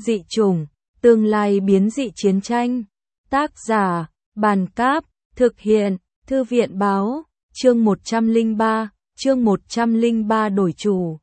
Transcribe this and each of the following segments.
Dị chủng, tương lai biến dị chiến tranh. Tác giả, Bàn Cáp, thực hiện, Thư viện Báo, chương 103 đổi chủ.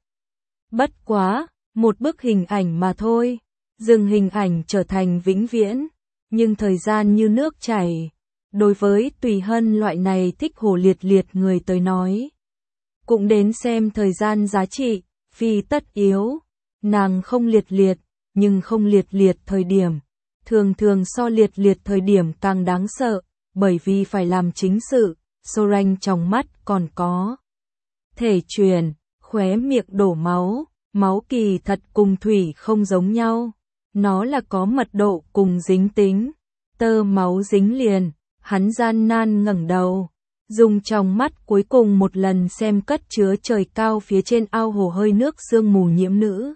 Bất quá, một bức hình ảnh mà thôi, dừng hình ảnh trở thành vĩnh viễn, nhưng thời gian như nước chảy. Đối với Tùy Hân loại này thích hồ liệt người tới nói, cũng đến xem thời gian giá trị, phi tất yếu. Nàng không liệt, nhưng không liệt thời điểm, thường so liệt thời điểm càng đáng sợ, bởi vì phải làm chính sự. Sorange trong mắt còn có thể truyền, khóe miệng đổ máu, máu kỳ thật cùng thủy không giống nhau, nó là có mật độ cùng dính tính, tơ máu dính liền. Hắn gian nan ngẩng đầu, dùng trong mắt cuối cùng một lần xem cất chứa trời cao phía trên ao hồ hơi nước sương mù nhiễm nữ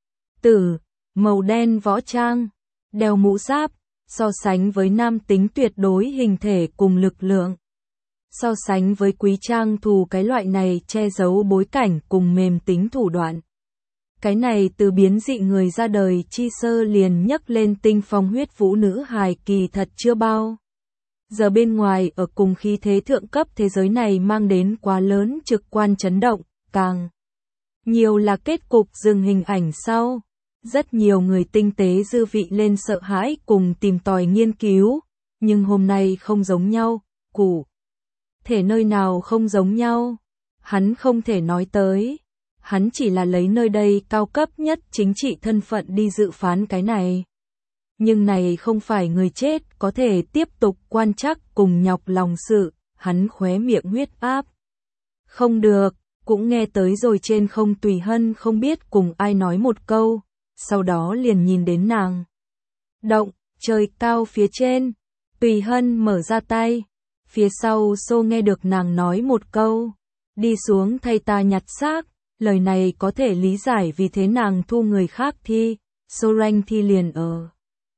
tử, màu đen võ trang, đeo mũ giáp, so sánh với nam tính tuyệt đối hình thể cùng lực lượng. So sánh với quý trang thù cái loại này che giấu bối cảnh cùng mềm tính thủ đoạn. Cái này từ biến dị người ra đời chi sơ liền nhấc lên tinh phong huyết vũ nữ hài kỳ thật chưa bao giờ bên ngoài ở cùng khí thế thượng cấp thế giới này mang đến quá lớn trực quan chấn động, càng nhiều là kết cục dừng hình ảnh sau. Rất nhiều người tinh tế dư vị lên sợ hãi cùng tìm tòi nghiên cứu, nhưng hôm nay không giống nhau, cụ thể nơi nào không giống nhau, hắn không thể nói tới. Hắn chỉ là lấy nơi đây cao cấp nhất chính trị thân phận đi dự phán cái này. Nhưng này không phải người chết có thể tiếp tục quan trắc cùng nhọc lòng sự, hắn khóe miệng huyết áp. Không được, cũng nghe tới rồi trên không. Tùy Hân không biết cùng ai nói một câu, sau đó liền nhìn đến nàng. Động, trời cao phía trên, Tùy Hân mở ra tay, phía sau Xô nghe được nàng nói một câu, đi xuống thay ta nhặt xác. Lời này có thể lý giải vì thế nàng thu người khác thi, Sorange thi liền ở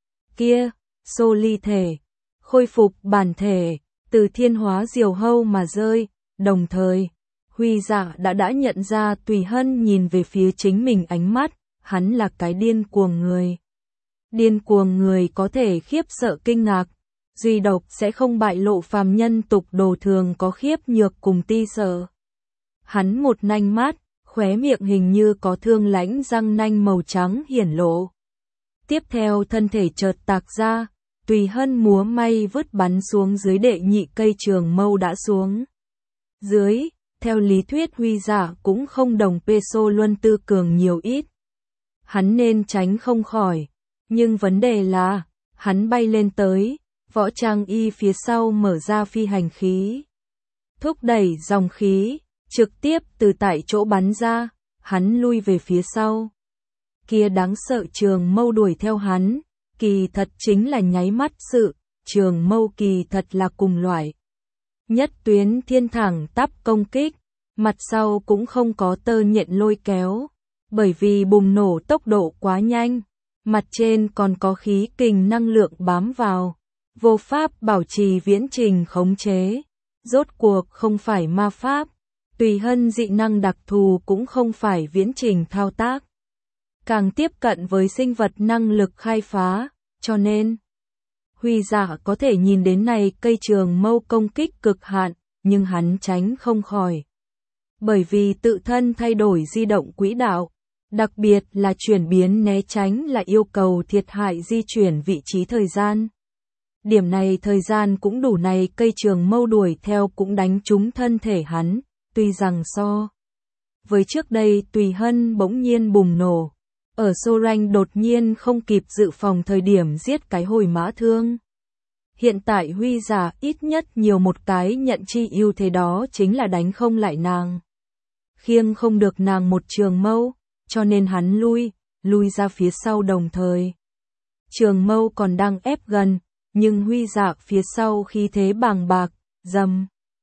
kia, Xô ly thể, khôi phục bản thể, từ thiên hóa diều hâu mà rơi, đồng thời, Huy Dạ đã nhận ra Tùy Hân nhìn về phía chính mình ánh mắt, hắn là cái điên cuồng người. Điên cuồng người có thể khiếp sợ kinh ngạc, duy độc sẽ không bại lộ phàm nhân tục đồ thường có khiếp nhược cùng ti sợ. Hắn một nanh mát, khóe miệng hình như có thương lãnh răng nanh màu trắng hiển lộ. Tiếp theo thân thể chợt tạc ra, Tùy Hân múa may vứt bắn xuống dưới đệ nhị cây trường mâu đã xuống. Dưới, theo lý thuyết Huy Dạ cũng không đồng peso luân tư cường nhiều ít. Hắn nên tránh không khỏi, nhưng vấn đề là, hắn bay lên tới, võ trang y phía sau mở ra phi hành khí. Thúc đẩy dòng khí, trực tiếp từ tại chỗ bắn ra, hắn lui về phía sau. Kia đáng sợ trường mâu đuổi theo hắn, kỳ thật chính là nháy mắt sự, trường mâu kỳ thật là cùng loại. Nhất tuyến thiên thẳng tắp công kích, mặt sau cũng không có tơ nhện lôi kéo, bởi vì bùng nổ tốc độ quá nhanh, mặt trên còn có khí kình năng lượng bám vào, vô pháp bảo trì viễn trình khống chế, rốt cuộc không phải ma pháp. Tùy Hân dị năng đặc thù cũng không phải viễn trình thao tác, càng tiếp cận với sinh vật năng lực khai phá, cho nên Huy Dạ có thể nhìn đến này cây trường mâu công kích cực hạn, nhưng hắn tránh không khỏi. Bởi vì tự thân thay đổi di động quỹ đạo, đặc biệt là chuyển biến né tránh là yêu cầu thiệt hại di chuyển vị trí thời gian. Điểm này thời gian cũng đủ, này cây trường mâu đuổi theo cũng đánh trúng thân thể hắn. Tuy rằng so với trước đây Tùy Hân bỗng nhiên bùng nổ, ở Sorange đột nhiên không kịp dự phòng thời điểm giết cái hồi mã thương. Hiện tại Huy Dạ ít nhất nhiều một cái nhận chi ưu thế, đó chính là đánh không lại nàng. Khiêng không được nàng một trường mâu, cho nên hắn lui ra phía sau đồng thời. Trường mâu còn đang ép gần, nhưng Huy Dạ phía sau khí thế bàng bạc, dầm.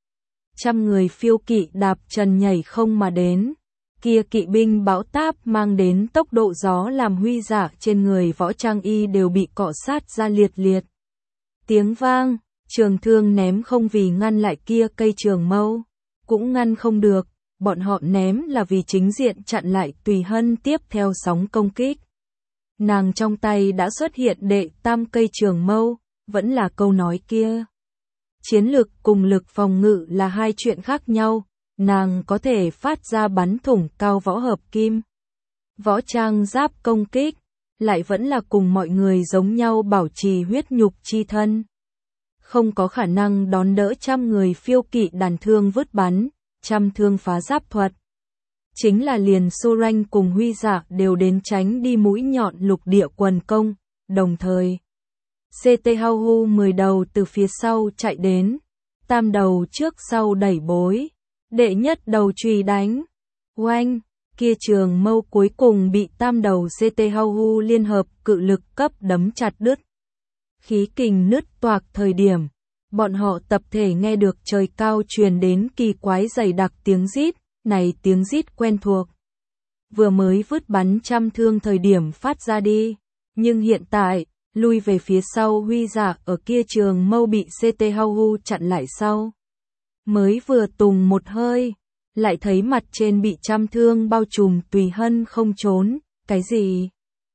Trăm người phiêu kỵ đạp trần nhảy không mà đến, kia kỵ binh bão táp mang đến tốc độ gió làm Huy Dạ trên người võ trang y đều bị cọ sát ra liệt. Tiếng vang, trường thương ném không vì ngăn lại kia cây trường mâu, cũng ngăn không được, bọn họ ném là vì chính diện chặn lại Tùy Hân tiếp theo sóng công kích. nàng trong tay đã xuất hiện đệ tam cây trường mâu, vẫn là câu nói kia. Chiến lực cùng lực phòng ngự là hai chuyện khác nhau, nàng có thể phát ra bắn thủng cao võ hợp kim. Võ trang giáp công kích, lại vẫn là cùng mọi người giống nhau bảo trì huyết nhục chi thân. Không có khả năng đón đỡ trăm người phiêu kỵ đàn thương vứt bắn, trăm thương phá giáp thuật. Chính là liền Soren cùng Huy Dạ đều đến tránh đi mũi nhọn lục địa quần công, đồng thời. CT Hau 10 đầu từ phía sau chạy đến, tam đầu trước sau đẩy bối, đệ nhất đầu chùy đánh. Oanh, kia trường mâu cuối cùng bị tam đầu CT Hau liên hợp cự lực cấp đấm chặt đứt. Khí kình nứt toạc thời điểm, bọn họ tập thể nghe được trời cao truyền đến kỳ quái dày đặc tiếng rít, này tiếng rít quen thuộc. Vừa mới vứt bắn trăm thương thời điểm phát ra đi, nhưng hiện tại, lui về phía sau Huy Dạ ở kia trường mâu bị CT Hau chặn lại sau. Mới vừa tùng một hơi, lại thấy mặt trên bị trăm thương bao trùm Tùy Hân không trốn, cái gì?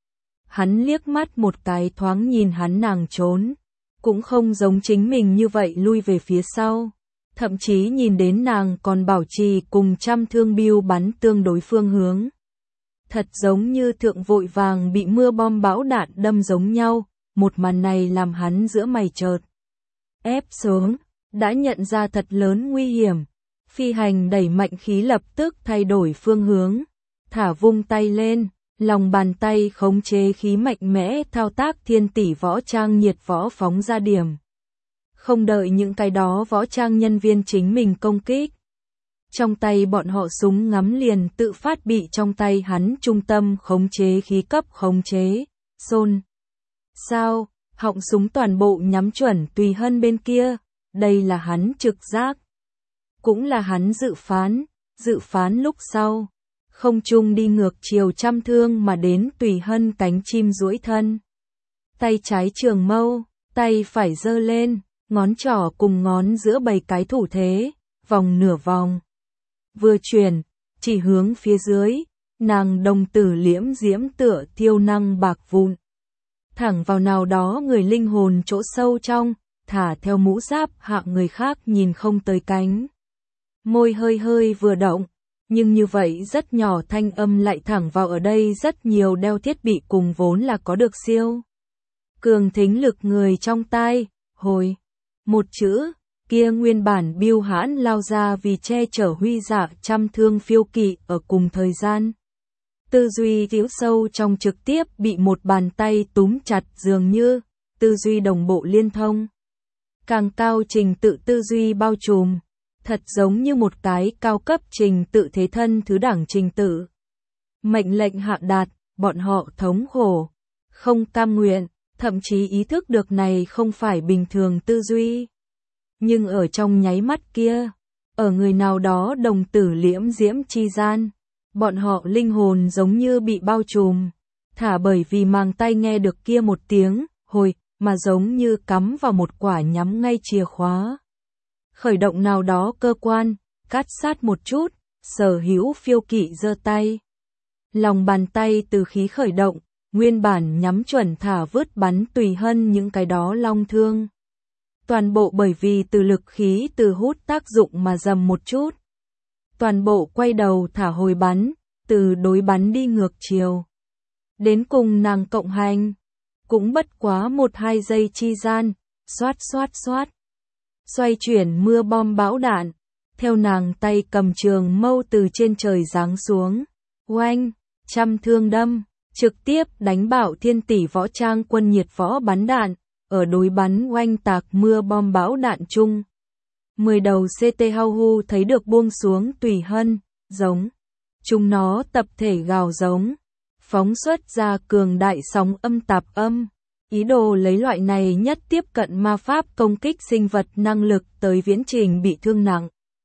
Hắn liếc mắt một cái thoáng nhìn hắn nàng trốn, cũng không giống chính mình như vậy lui về phía sau. Thậm chí nhìn đến nàng còn bảo trì cùng trăm thương biêu bắn tương đối phương hướng. Thật giống như thượng vội vàng bị mưa bom bão đạn đâm giống nhau, một màn này làm hắn giữa mày chợt ép xuống, đã nhận ra thật lớn nguy hiểm. Phi hành đẩy mạnh khí lập tức thay đổi phương hướng, thả vung tay lên, lòng bàn tay khống chế khí mạnh mẽ thao tác thiên tỷ võ trang nhiệt võ phóng ra điểm. Không đợi những cái đó võ trang nhân viên chính mình công kích. Trong tay bọn họ súng ngắm liền tự phát bị trong tay hắn trung tâm khống chế khí cấp khống chế, xôn. Sao, họng súng toàn bộ nhắm chuẩn Tùy Hân bên kia, đây là hắn trực giác. Cũng là hắn dự phán lúc sau. Không trung đi ngược chiều trăm thương mà đến Tùy Hân cánh chim duỗi thân. Tay trái trường mâu, tay phải giơ lên, ngón trỏ cùng ngón giữa bày cái thủ thế, vòng nửa vòng. Vừa chuyển, chỉ hướng phía dưới, nàng đồng tử liễm diễm tựa thiêu năng bạc vụn. Thẳng vào nào đó người linh hồn chỗ sâu trong, thả theo mũ giáp hạ người khác nhìn không tới cánh. Môi hơi hơi vừa động, nhưng như vậy rất nhỏ thanh âm lại thẳng vào ở đây rất nhiều đeo thiết bị cùng vốn là có được siêu. Cường thính lực người trong tai, hồi. Một chữ, kia nguyên bản biêu hãn lao ra vì che chở Huy Dạ trăm thương phiêu kỵ ở cùng thời gian. Tư duy thiếu sâu trong trực tiếp bị một bàn tay túm chặt dường như, tư duy đồng bộ liên thông. Càng cao trình tự tư duy bao trùm, thật giống như một cái cao cấp trình tự thế thân thứ đẳng trình tự. Mệnh lệnh hạ đạt, bọn họ thống khổ, không cam nguyện, thậm chí ý thức được này không phải bình thường tư duy. Nhưng ở trong nháy mắt kia, ở người nào đó đồng tử liễm diễm chi gian, bọn họ linh hồn giống như bị bao trùm, thả bởi vì màng tay nghe được kia một tiếng, hồi, mà giống như cắm vào một quả nhắm ngay chìa khóa. Khởi động nào đó cơ quan, cắt sát một chút, Sở Hữu phiêu kỵ giơ tay. Lòng bàn tay từ khí khởi động, nguyên bản nhắm chuẩn thả vứt bắn Tùy Hân những cái đó long thương. Toàn bộ bởi vì từ lực khí từ hút tác dụng mà dầm một chút. Toàn bộ quay đầu thả hồi bắn, từ đối bắn đi ngược chiều. Đến cùng nàng cộng hành, cũng bất quá 1-2 giây chi gian, xoát xoát xoát. Xoay chuyển mưa bom bão đạn, theo nàng tay cầm trường mâu từ trên trời giáng xuống. Oanh, trăm thương đâm, trực tiếp đánh bạo thiên tỷ võ trang quân nhiệt võ bắn đạn, ở đối bắn oanh tạc mưa bom bão đạn chung. 10 đầu CT Hau thấy được buông xuống Tùy Hân, giống. Chúng nó tập thể gào giống, phóng xuất ra cường đại sóng âm tạp âm. Ý đồ lấy loại này nhất tiếp cận ma pháp công kích sinh vật năng lực tới viễn trình bị thương nặng.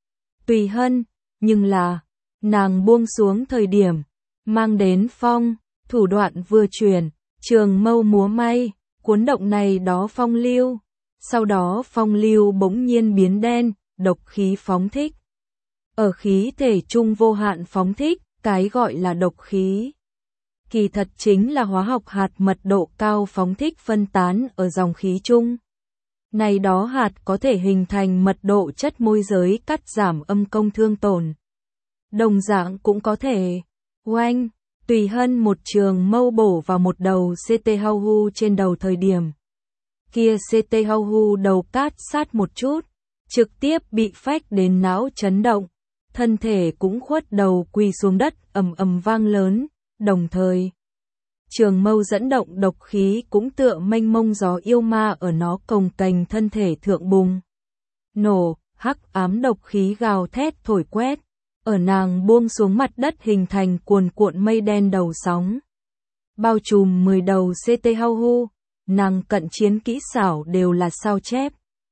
Tùy Hân, nhưng là, nàng buông xuống thời điểm, mang đến phong, thủ đoạn vừa chuyển, trường mâu múa may, cuốn động này đó phong lưu. Sau đó phong lưu bỗng nhiên biến đen, độc khí phóng thích. Ở khí thể trung vô hạn phóng thích, cái gọi là độc khí. kỳ thật chính là hóa học hạt mật độ cao phóng thích phân tán ở dòng khí chung. Này đó hạt có thể hình thành mật độ chất môi giới cắt giảm âm công thương tổn. Đồng dạng cũng có thể, oanh, tùy hân một trường mâu bổ vào một đầu CT Hau trên đầu thời điểm. Kia CT Hau đầu cát sát một chút, trực tiếp bị phách đến não chấn động, thân thể cũng khuất đầu quỳ xuống đất ầm ầm vang lớn, đồng thời. Trường mâu dẫn động độc khí cũng tựa mênh mông gió yêu ma ở nó cồng kềnh thân thể thượng bùng. Nổ, hắc ám độc khí gào thét thổi quét, ở nàng buông xuống mặt đất hình thành cuồn cuộn mây đen đầu sóng. Bao trùm 10 đầu CT Hau, nàng cận chiến kỹ xảo đều là sao chép.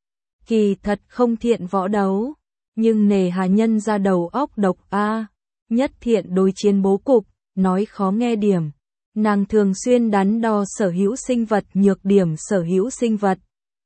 Kỳ thật không thiện võ đấu, nhưng nề hà nhân ra đầu óc độc a, nhất thiện đối chiến bố cục, nói khó nghe điểm. Nàng thường xuyên đắn đo sở hữu sinh vật nhược điểm sở hữu sinh vật,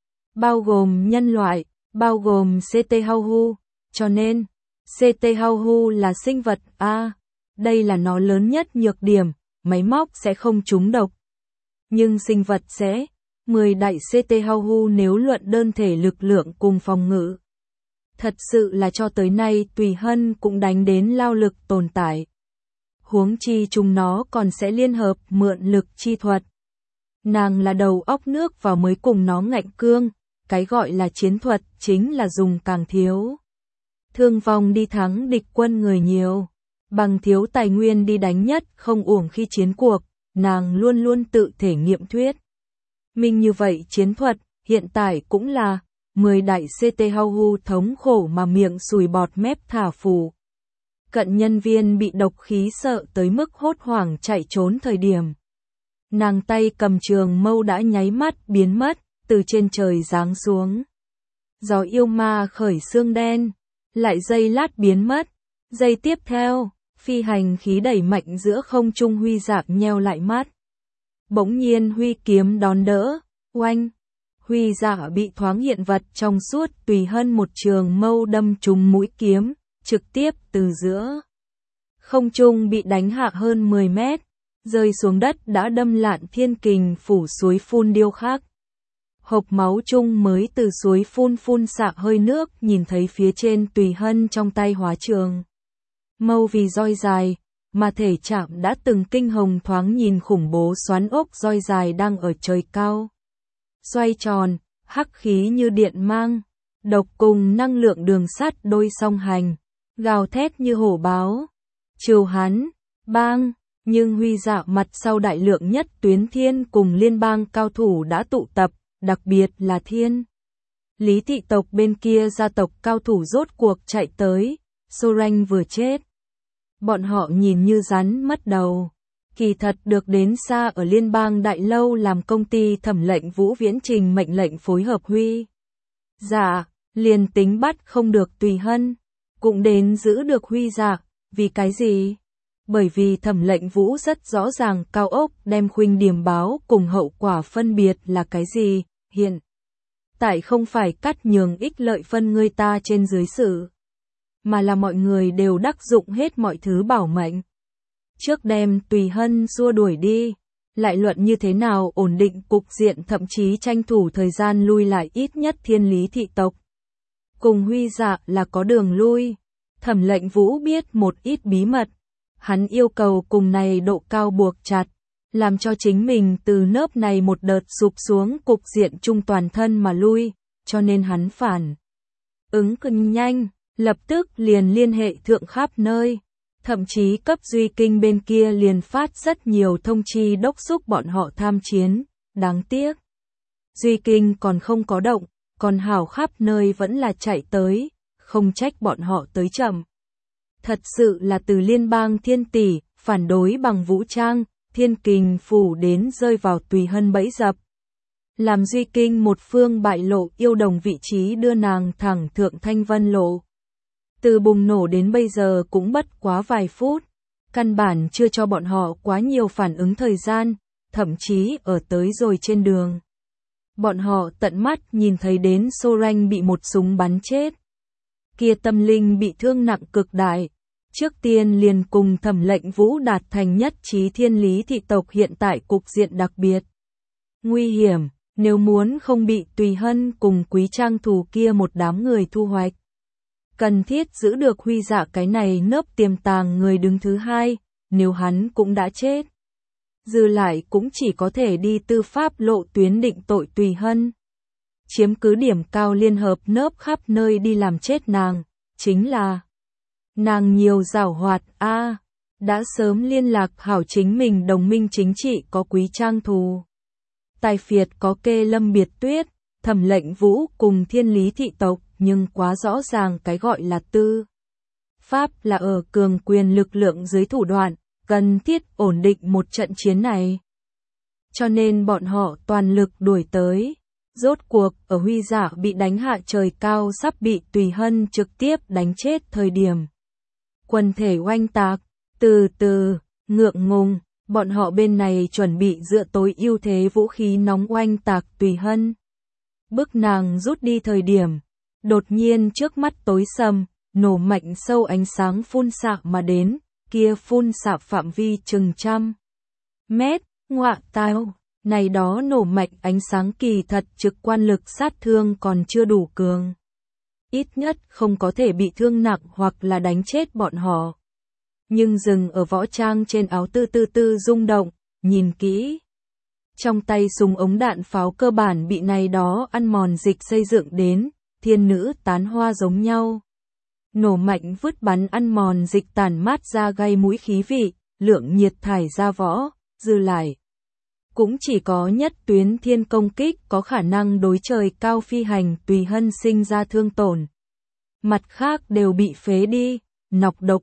bao gồm nhân loại, bao gồm CT Hau, cho nên, CT Hau là sinh vật A, đây là nó lớn nhất nhược điểm, máy móc sẽ không trúng độc. Nhưng sinh vật sẽ, 10 đại CT Hau nếu luận đơn thể lực lượng cùng phòng ngự. Thật sự là cho tới nay Tùy Hân cũng đánh đến lao lực tồn tại. Huống chi chúng nó còn sẽ liên hợp mượn lực chi thuật. Nàng là đầu óc nước vào mới cùng nó ngạnh cương, cái gọi là chiến thuật chính là dùng càng thiếu. Thương vong đi thắng địch quân người nhiều, bằng thiếu tài nguyên đi đánh nhất không uổng khi chiến cuộc, nàng luôn luôn tự thể nghiệm thuyết. Mình như vậy chiến thuật, hiện tại cũng là, 10 đại CT Hau thống khổ mà miệng sùi bọt mép thả phù. Cận nhân viên bị độc khí sợ tới mức hốt hoảng chạy trốn thời điểm. Nàng tay cầm trường mâu đã nháy mắt biến mất, từ trên trời giáng xuống. Gió yêu ma khởi xương đen, lại giây lát biến mất. Giây tiếp theo, phi hành khí đẩy mạnh giữa không trung Huy Dạ nheo lại mắt. Bỗng nhiên Huy kiếm đón đỡ, oanh. Huy Dạ bị thoáng hiện vật trong suốt Tùy Hân một trường mâu đâm trúng mũi kiếm, trực tiếp từ giữa không trung bị đánh hạ hơn 10 mét, rơi xuống đất đã đâm lạn thiên kình phủ suối phun điêu khắc. Hộc máu chung mới từ suối phun xạ hơi nước, nhìn thấy phía trên Tùy Hân trong tay hóa trường mâu vì roi dài, mà thể chạm đã từng kinh hồng thoáng nhìn khủng bố xoắn ốc roi dài đang ở trời cao. Xoay tròn, hắc khí như điện mang, độc cùng năng lượng đường sắt đôi song hành, gào thét như hổ báo. Trừ hắn, bang, nhưng Huy Dạ mặt sau đại lượng nhất tuyến thiên cùng liên bang cao thủ đã tụ tập, đặc biệt là thiên. Lý thị tộc bên kia gia tộc cao thủ rốt cuộc chạy tới, Soren vừa chết. Bọn họ nhìn như rắn mất đầu. Kỳ thật được đến xa ở liên bang đại lâu làm công ty thẩm lệnh Vũ Viễn trình mệnh lệnh phối hợp Huy Dạ, liền tính bắt không được Tùy Hân, cũng đến giữ được Huy Dạ, vì cái gì? Bởi vì thẩm lệnh Vũ rất rõ ràng cao ốc đem khuynh điểm báo cùng hậu quả phân biệt là cái gì, hiện tại không phải cắt nhường ích lợi phân người ta trên dưới sự, mà là mọi người đều đắc dụng hết mọi thứ bảo mệnh. Trước đem Tùy Hân xua đuổi đi, lại luận như thế nào ổn định cục diện thậm chí tranh thủ thời gian lui lại ít nhất thiên lý thị tộc. Cùng Huy Dạ là có đường lui, thẩm lệnh Vũ biết một ít bí mật, hắn yêu cầu cùng này độ cao buộc chặt, làm cho chính mình từ nớp này một đợt sụp xuống cục diện chung toàn thân mà lui, cho nên hắn phản ứng cực nhanh, lập tức liền liên hệ thượng khắp nơi. Thậm chí cấp Duy Kinh bên kia liền phát rất nhiều thông chi đốc thúc bọn họ tham chiến, đáng tiếc. Duy Kinh còn không có động, còn hảo khắp nơi vẫn là chạy tới, không trách bọn họ tới chậm. Thật sự là từ liên bang thiên tỷ, phản đối bằng vũ trang, thiên kình phủ đến rơi vào Tùy Hân bẫy dập. Làm Duy Kinh một phương bại lộ yêu đồng vị trí đưa nàng thẳng thượng Thanh Vân lộ. Từ bùng nổ đến bây giờ cũng bất quá vài phút, căn bản chưa cho bọn họ quá nhiều phản ứng thời gian, thậm chí ở tới rồi trên đường. Bọn họ tận mắt nhìn thấy đến Soren bị một súng bắn chết. Kia tâm linh bị thương nặng cực đại, Trước tiên liền cùng Thẩm Lệnh Vũ đạt thành nhất trí Thiên Lý thị tộc hiện tại cục diện đặc biệt nguy hiểm, nếu muốn không bị Tùy Hân cùng Quý Trang Thù kia một đám người thu hoạch. Cần thiết giữ được Huy Dạ cái này nớp tiềm tàng người đứng thứ hai, nếu hắn cũng đã chết. Dư lại cũng chỉ có thể đi tư pháp lộ tuyến định tội Tùy Hân. Chiếm cứ điểm cao liên hợp nớp khắp nơi đi làm chết nàng, chính là nàng nhiều giảo hoạt đã sớm liên lạc hảo chính mình đồng minh chính trị có Quý Trang Thù. Tài phiệt có Kê Lâm Biệt Tuyết, Thẩm Lệnh Vũ cùng Thiên Lý thị tộc, nhưng quá rõ ràng cái gọi là tư pháp là ở cường quyền lực lượng dưới thủ đoạn, cần thiết ổn định một trận chiến này. Cho nên bọn họ toàn lực đuổi tới. Rốt cuộc, ở Huy Dạ bị đánh hạ trời cao sắp bị Tùy Hân trực tiếp đánh chết thời điểm. Quần thể oanh tạc, từ từ, ngượng ngùng, bọn họ bên này chuẩn bị dựa tối ưu thế vũ khí nóng oanh tạc Tùy Hân. Bức nàng rút đi thời điểm, đột nhiên trước mắt tối sầm, nổ mạnh sâu ánh sáng phun xạ mà đến, kia phun xạ phạm vi chừng 100 mét, ngọa tao. Này đó nổ mạnh ánh sáng kỳ thật trực quan lực sát thương còn chưa đủ cường. Ít nhất không có thể bị thương nặng hoặc là đánh chết bọn họ. Nhưng dừng ở võ trang trên áo tư rung động, nhìn kỹ. Trong tay súng ống đạn pháo cơ bản bị này đó ăn mòn dịch xây dựng đến, thiên nữ tán hoa giống nhau. Nổ mạnh vứt bắn ăn mòn dịch tản mát ra gây mũi khí vị, lượng nhiệt thải ra võ, dư lại. Cũng chỉ có nhất tuyến thiên công kích có khả năng đối trời cao phi hành Tùy Hân sinh ra thương tổn. Mặt khác đều bị phế đi, nọc độc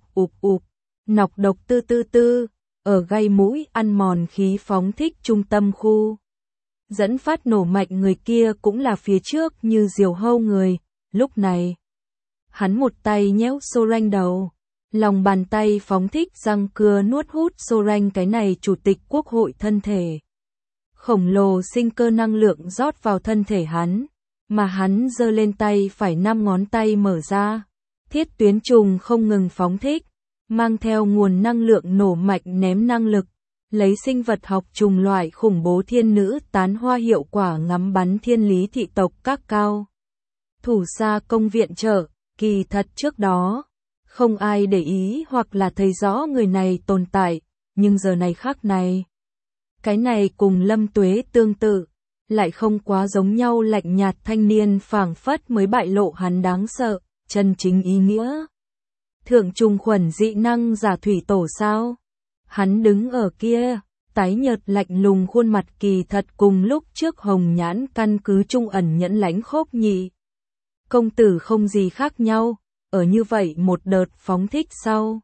nọc độc tư, ở gây mũi ăn mòn khí phóng thích trung tâm khu. Dẫn phát nổ mạnh người kia cũng là phía trước như diều hâu người, lúc này. Hắn một tay nhéo Soren đầu, lòng bàn tay phóng thích răng cưa nuốt hút Soren cái này chủ tịch quốc hội thân thể. Khổng lồ sinh cơ năng lượng rót vào thân thể hắn, mà hắn giơ lên tay phải 5 ngón tay mở ra. Thiết tuyến trùng không ngừng phóng thích, mang theo nguồn năng lượng nổ mạnh ném năng lực, lấy sinh vật học trùng loại khủng bố thiên nữ tán hoa hiệu quả ngắm bắn Thiên Lý thị tộc các cao. Thủ xa công viện trợ, kỳ thật trước đó, không ai để ý hoặc là thấy rõ người này tồn tại, nhưng giờ này khác này. Cái này cùng Lâm Tuế tương tự, lại không quá giống nhau lạnh nhạt thanh niên phảng phất mới bại lộ hắn đáng sợ, chân chính ý nghĩa. Thượng trùng khuẩn dị năng giả thủy tổ sao? Hắn đứng ở kia, tái nhợt lạnh lùng khuôn mặt kỳ thật cùng lúc trước hồng nhãn căn cứ trung ẩn nhẫn lãnh khốc nhị. Công tử không gì khác nhau, ở như vậy một đợt phóng thích sau.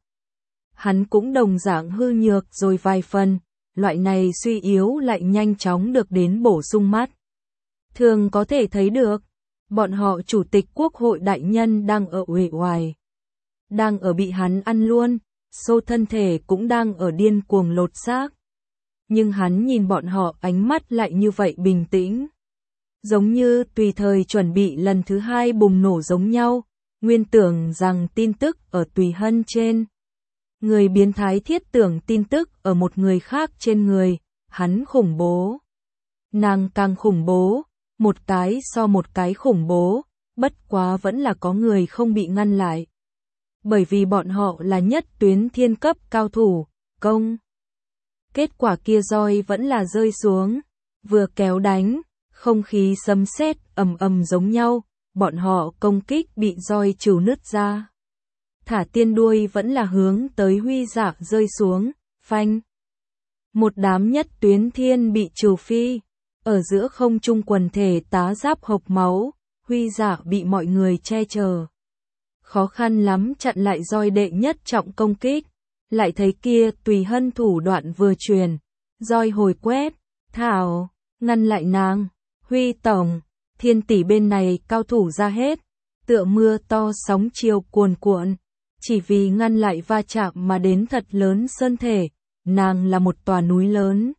Hắn cũng đồng dạng hư nhược rồi vài phần. Loại này suy yếu lại nhanh chóng được đến bổ sung mắt. Thường có thể thấy được, bọn họ chủ tịch quốc hội đại nhân đang ở uể oải, đang ở bị hắn ăn luôn, xô thân thể cũng đang ở điên cuồng lột xác. Nhưng hắn nhìn bọn họ ánh mắt lại như vậy bình tĩnh. Giống như tùy thời chuẩn bị lần thứ hai bùng nổ giống nhau, nguyên tưởng rằng tin tức ở Tùy Hân trên. Người biến thái thiết tưởng tin tức ở một người khác trên người, hắn khủng bố. Nàng càng khủng bố, một cái so một cái khủng bố, bất quá vẫn là có người không bị ngăn lại. Bởi vì bọn họ là nhất tuyến thiên cấp cao thủ, công. Kết quả kia roi vẫn là rơi xuống, vừa kéo đánh, không khí sấm sét ầm giống nhau, bọn họ công kích bị roi trừ nứt ra. Thả tiên đuôi vẫn là hướng tới Huy Dạ rơi xuống, phanh. Một đám nhất tuyến thiên bị trừ phi, ở giữa không trung quần thể tá giáp hộc máu, Huy Dạ bị mọi người che chở. Khó khăn lắm chặn lại roi đệ nhất trọng công kích, lại thấy kia Tùy Hân thủ đoạn vừa truyền, roi hồi quét, thảo, ngăn lại nàng, Huy tổng, Thiên tỷ bên này cao thủ ra hết, tựa mưa to sóng chiều cuồn cuộn. Chỉ vì ngăn lại va chạm mà đến thật lớn sơn thể, nàng là một tòa núi lớn.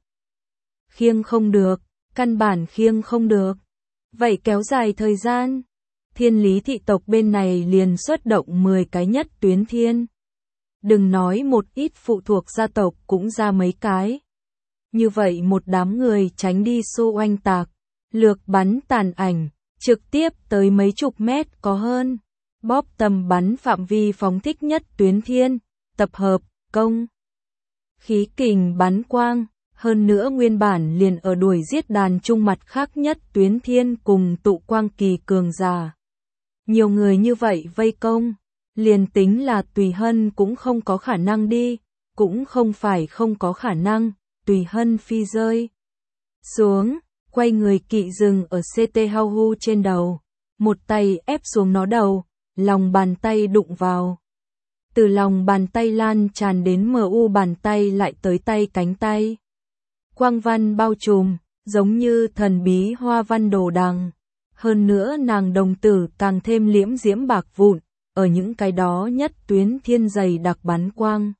Khiêng không được, căn bản khiêng không được. Vậy kéo dài thời gian, Thiên Lý thị tộc bên này liền xuất động 10 cái nhất tuyến thiên. Đừng nói một ít phụ thuộc gia tộc cũng ra mấy cái. Như vậy một đám người tránh đi xô oanh tạc, lược bắn tàn ảnh, trực tiếp tới mấy chục mét có hơn. Bóp tầm bắn phạm vi phóng thích nhất tuyến thiên, tập hợp, công. Khí kình bắn quang, hơn nữa nguyên bản liền ở đuổi giết đàn trung mặt khác nhất tuyến thiên cùng tụ quang kỳ cường giả. Nhiều người như vậy vây công, liền tính là Tùy Hân cũng không có khả năng đi, cũng không phải không có khả năng, Tùy Hân phi rơi xuống, quay người kỵ dừng ở CT Hao Hu trên đầu, một tay ép xuống nó đầu, lòng bàn tay đụng vào. Từ lòng bàn tay lan tràn đến MU bàn tay lại tới tay cánh tay. Quang văn bao trùm, giống như thần bí hoa văn đồ đằng. Hơn nữa nàng đồng tử càng thêm liễm diễm bạc vụn, ở những cái đó nhất tuyến thiên dày đặc bắn quang.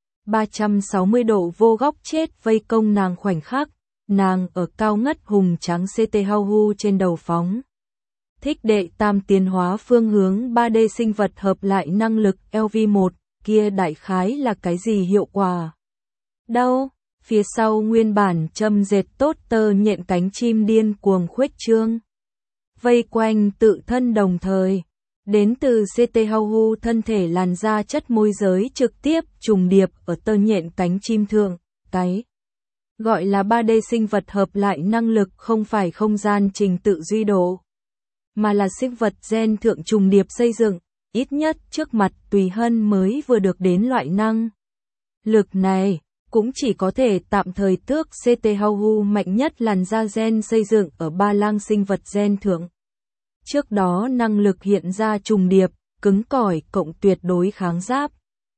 360 độ vô góc chết vây công nàng khoảnh khắc, nàng ở cao ngất hùng tráng CT Hao Hu trên đầu phóng. Thích đệ tam tiến hóa phương hướng 3D sinh vật hợp lại năng lực LV1, kia đại khái là cái gì hiệu quả? Đâu? Phía sau nguyên bản châm dệt tốt tơ nhện cánh chim điên cuồng khuếch trương. Vây quanh tự thân đồng thời. Đến từ CT Hao Hu thân thể làn da chất môi giới trực tiếp trùng điệp ở tơ nhện cánh chim thượng, cái gọi là 3D sinh vật hợp lại năng lực không phải không gian trình tự duy độ, mà là sinh vật gen thượng trùng điệp xây dựng, ít nhất trước mặt Tùy Hân mới vừa được đến loại năng lực này, cũng chỉ có thể tạm thời tước CT Hao Hu mạnh nhất làn da gen xây dựng ở ba lang sinh vật gen thượng. Trước đó năng lực hiện ra trùng điệp, cứng cỏi cộng tuyệt đối kháng giáp.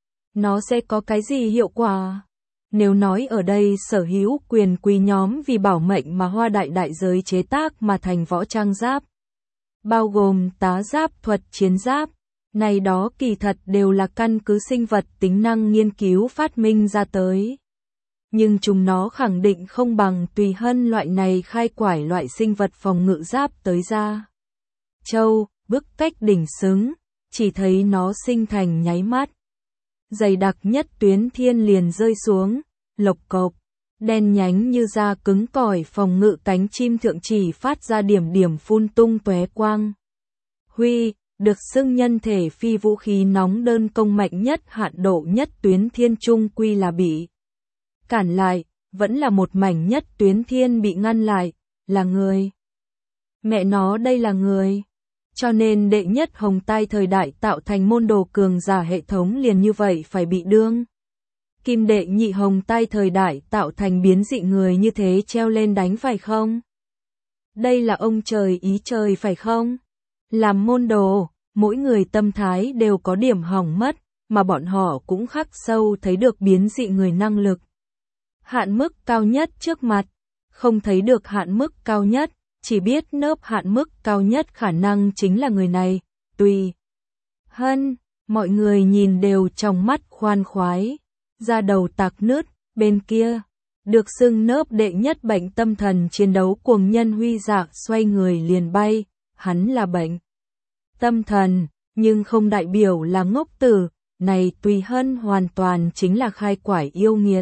Nó sẽ có cái gì hiệu quả? Nếu nói ở đây sở hữu quyền quý nhóm vì bảo mệnh mà hoa đại giới chế tác mà thành võ trang giáp, bao gồm tá giáp thuật chiến giáp, này đó kỳ thật đều là căn cứ sinh vật tính năng nghiên cứu phát minh ra tới. Nhưng chúng nó khẳng định không bằng Tùy Hân loại này khai quải loại sinh vật phòng ngự giáp tới ra. Châu, bức cách đỉnh xứng, chỉ thấy nó sinh thành nháy mắt. Dày đặc nhất tuyến thiên liền rơi xuống, lộc cộc, đen nhánh như da cứng cỏi phòng ngự cánh chim thượng chỉ phát ra điểm phun tung tóe quang. Huy, được xưng nhân thể phi vũ khí nóng đơn công mạnh nhất hạn độ nhất tuyến thiên trung quy là bị cản lại, vẫn là một mảnh nhất tuyến thiên bị ngăn lại, là người. Mẹ nó đây là người. Cho nên đệ nhất hồng tai thời đại tạo thành môn đồ cường giả hệ thống liền như vậy phải bị đương. Kim đệ nhị hồng tai thời đại tạo thành biến dị người như thế treo lên đánh phải không? Đây là ông trời ý trời phải không? Làm môn đồ, mỗi người tâm thái đều có điểm hỏng mất, mà bọn họ cũng khắc sâu thấy được biến dị người năng lực. Hạn mức cao nhất trước mặt, không thấy được hạn mức cao nhất. Chỉ biết nớp hạn mức cao nhất khả năng chính là người này, Tùy Hân, mọi người nhìn đều trong mắt khoan khoái, da đầu tạc nứt, bên kia, được xưng nớp đệ nhất bệnh tâm thần chiến đấu cuồng nhân Huy Dạ xoay người liền bay, hắn là bệnh tâm thần, nhưng không đại biểu là ngốc tử, này Tùy Hân hoàn toàn chính là khai quải yêu nghiệt.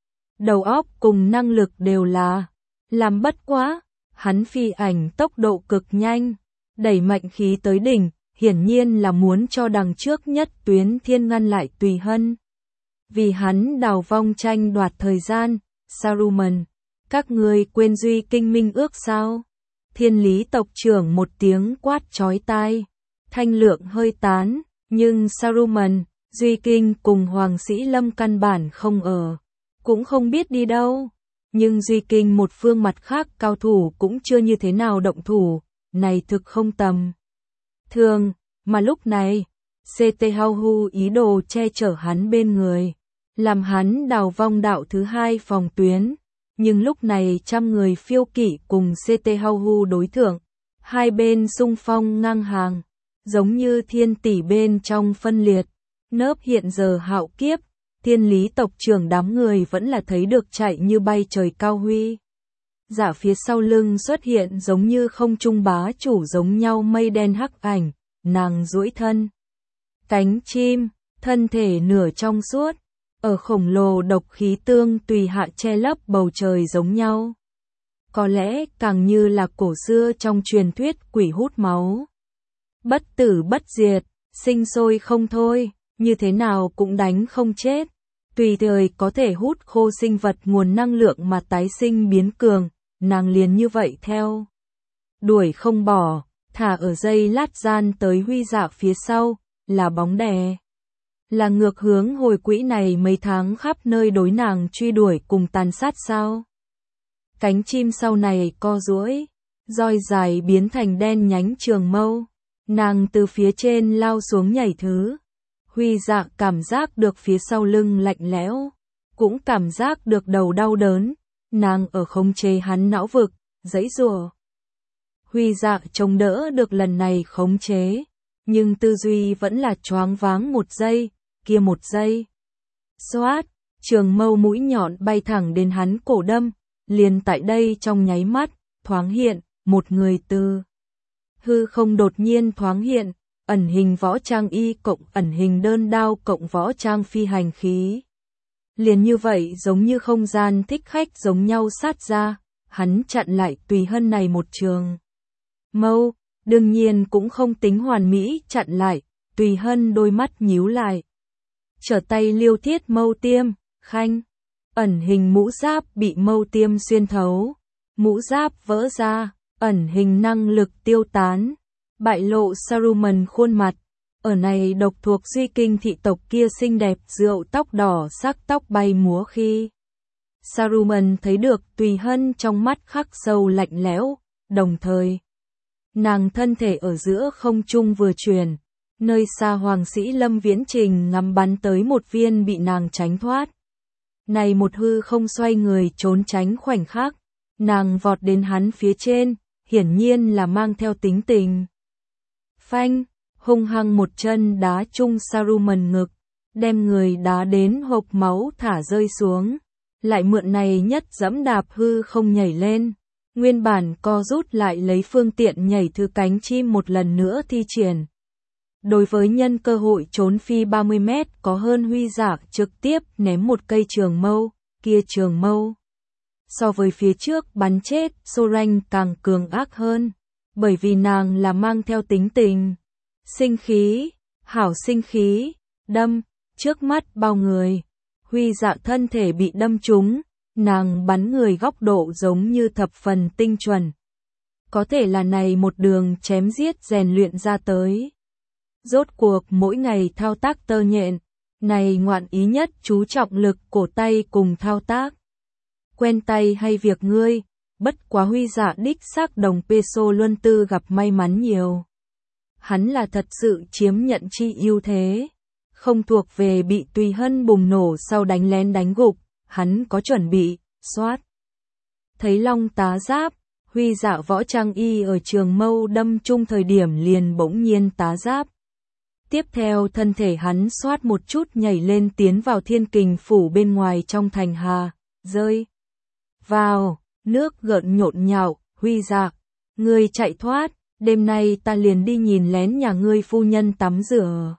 Đầu óc cùng năng lực đều là, làm bất quá. Hắn phi ảnh tốc độ cực nhanh, đẩy mạnh khí tới đỉnh, hiển nhiên là muốn cho đằng trước nhất tuyến thiên ngăn lại Tùy Hân. Vì hắn đào vong tranh đoạt thời gian, Saruman, các ngươi quên Duy Kinh minh ước sao? Thiên lý tộc trưởng một tiếng quát chói tai, thanh lượng hơi tán, nhưng Saruman, Duy Kinh cùng Hoàng Sĩ Lâm căn bản không ở, cũng không biết đi đâu. Nhưng Duy Kinh một phương mặt khác cao thủ cũng chưa như thế nào động thủ, này thực không tầm thường, mà lúc này, CT Hao Hu ý đồ che chở hắn bên người, làm hắn đào vong đạo thứ hai phòng tuyến, nhưng lúc này trăm người phiêu kỵ cùng CT Hao Hu đối thượng, hai bên xung phong ngang hàng, giống như thiên tỷ bên trong phân liệt, nớp hiện giờ hạo kiếp. Thiên lý tộc trưởng đám người vẫn là thấy được chạy như bay trời cao huy. Giả phía sau lưng xuất hiện giống như không trung bá chủ giống nhau mây đen hắc ảnh, nàng duỗi thân. Cánh chim, thân thể nửa trong suốt, ở khổng lồ độc khí tương tùy hạ che lấp bầu trời giống nhau. Có lẽ càng như là cổ xưa trong truyền thuyết quỷ hút máu. Bất tử bất diệt, sinh sôi không thôi, như thế nào cũng đánh không chết. Tùy thời có thể hút khô sinh vật nguồn năng lượng mà tái sinh biến cường, nàng liền như vậy theo. Đuổi không bỏ, thả ở dây lát gian tới Huy Dạ phía sau, là bóng đè. Là ngược hướng hồi quỹ này mấy tháng khắp nơi đối nàng truy đuổi cùng tàn sát sao. Cánh chim sau này co duỗi, roi dài biến thành đen nhánh trường mâu. Nàng từ phía trên lao xuống nhảy thứ. Huy Dạ cảm giác được phía sau lưng lạnh lẽo, cũng cảm giác được đầu đau đớn. Nàng ở khống chế hắn não vực, giãy giụa. Huy Dạ chống đỡ được lần này khống chế, nhưng tư duy vẫn là choáng váng một giây, kia một giây. Xoát, trường mâu mũi nhọn bay thẳng đến hắn cổ đâm, liền tại đây trong nháy mắt, thoáng hiện, một người từ hư không đột nhiên thoáng hiện, ẩn hình võ trang y cộng ẩn hình đơn đao cộng võ trang phi hành khí. Liền như vậy giống như không gian thích khách giống nhau sát ra, hắn chặn lại Tùy Hân này một trường mâu, đương nhiên cũng không tính hoàn mỹ chặn lại, Tùy Hân đôi mắt nhíu lại. Trở tay liêu thiết mâu tiêm, khanh, ẩn hình mũ giáp bị mâu tiêm xuyên thấu, mũ giáp vỡ ra, ẩn hình năng lực tiêu tán, bại lộ Saruman khuôn mặt. Ở này độc thuộc duy kinh thị tộc kia xinh đẹp rượu tóc đỏ sắc tóc bay múa khi Saruman thấy được Tùy Hân trong mắt khắc sâu lạnh lẽo, đồng thời nàng thân thể ở giữa không trung vừa chuyển, nơi xa Hoàng sĩ Lâm Viễn Trình ngắm bắn tới một viên bị nàng tránh thoát. Này một hư không xoay người trốn tránh khoảnh khắc, nàng vọt đến hắn phía trên, hiển nhiên là mang theo tính tình. Phanh, hung hăng một chân đá chung Saruman ngực, đem người đá đến hộc máu thả rơi xuống, lại mượn này nhất dẫm đạp hư không nhảy lên, nguyên bản co rút lại lấy phương tiện nhảy thứ cánh chim một lần nữa thi triển. Đối với nhân cơ hội trốn phi 30 mét có hơn Huy Dạ trực tiếp ném một cây trường mâu, kia trường mâu. So với phía trước bắn chết, Soren càng cường ác hơn, bởi vì nàng là mang theo tính tình. Sinh khí, hảo sinh khí, đâm, trước mắt bao người. Huy Dạ thân thể bị đâm trúng, nàng bắn người góc độ giống như thập phần tinh chuẩn. Có thể là này một đường chém giết rèn luyện ra tới. Rốt cuộc mỗi ngày thao tác tơ nhện, này ngoạn ý nhất chú trọng lực cổ tay cùng thao tác. Quen tay hay việc ngươi, bất quá Huy Dạ đích xác đồng peso luân tư gặp may mắn nhiều. Hắn là thật sự chiếm nhận chi ưu thế, không thuộc về bị Tùy Hân bùng nổ sau đánh lén đánh gục, hắn có chuẩn bị, xoát. Thấy long tá giáp, Huy Dạ võ trang y ở trường mâu đâm chung thời điểm liền bỗng nhiên tá giáp. Tiếp theo thân thể hắn xoát một chút nhảy lên tiến vào thiên kình phủ bên ngoài trong thành hà, rơi vào, nước gợn nhộn nhạo, Huy Dạ, ngươi chạy thoát, đêm nay ta liền đi nhìn lén nhà ngươi phu nhân tắm rửa.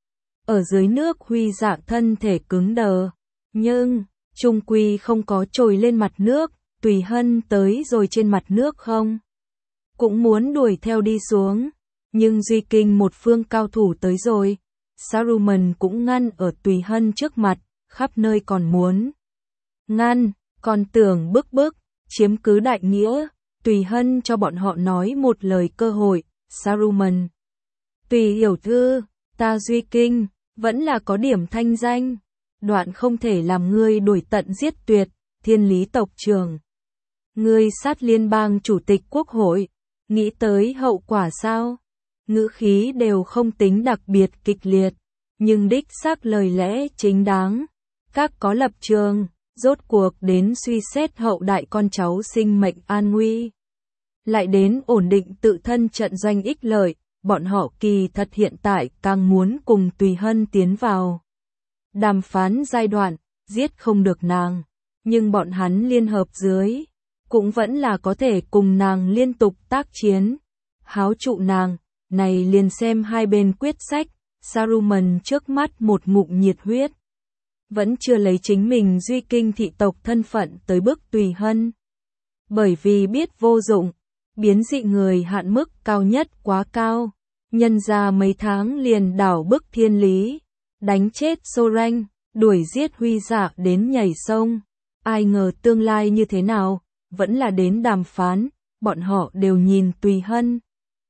Ở dưới nước Huy Dạ thân thể cứng đờ, nhưng chung quy không có trồi lên mặt nước, Tùy Hân tới rồi trên mặt nước không? Cũng muốn đuổi theo đi xuống, nhưng duy kinh một phương cao thủ tới rồi, Saruman cũng ngăn ở Tùy Hân trước mặt, khắp nơi còn muốn ngăn, còn tưởng bức, chiếm cứ đại nghĩa. Tùy Hân cho bọn họ nói một lời cơ hội, Saruman. Tùy hiểu thư, ta duy kinh, vẫn là có điểm thanh danh. Đoạn không thể làm ngươi đuổi tận giết tuyệt, thiên lý tộc trưởng. Ngươi sát liên bang chủ tịch quốc hội, nghĩ tới hậu quả sao? Ngữ khí đều không tính đặc biệt kịch liệt, nhưng đích xác lời lẽ chính đáng. Các có lập trường, rốt cuộc đến suy xét hậu đại con cháu sinh mệnh an nguy. Lại đến ổn định tự thân trận doanh ích lợi, bọn họ kỳ thật hiện tại càng muốn cùng Tùy Hân tiến vào đàm phán giai đoạn, giết không được nàng, nhưng bọn hắn liên hợp dưới, cũng vẫn là có thể cùng nàng liên tục tác chiến, háo trụ nàng, này liền xem hai bên quyết sách, Saruman trước mắt một ngụm nhiệt huyết. Vẫn chưa lấy chính mình duy kinh thị tộc thân phận tới bước tùy hân. Bởi vì biết vô dụng, biến dị người hạn mức cao nhất quá cao. Nhân ra mấy tháng liền đảo bức thiên lý, đánh chết Soren, đuổi giết Huy Dạ đến nhảy sông. Ai ngờ tương lai như thế nào, vẫn là đến đàm phán, bọn họ đều nhìn Tùy Hân.